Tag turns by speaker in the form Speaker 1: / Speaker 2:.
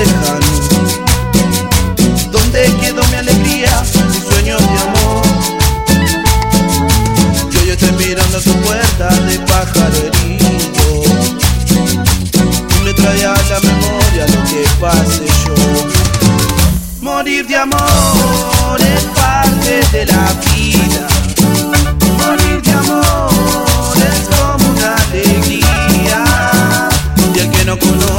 Speaker 1: lejano. ¿Dónde quedó mi alegría, mis sueños de amor? Yo estoy mirando a tu puerta de pájaro herido y me trae a la memoria lo que pasé yo. Morir de amor es parte de la vida. Morir de amor es como una alegría, y el que no conoce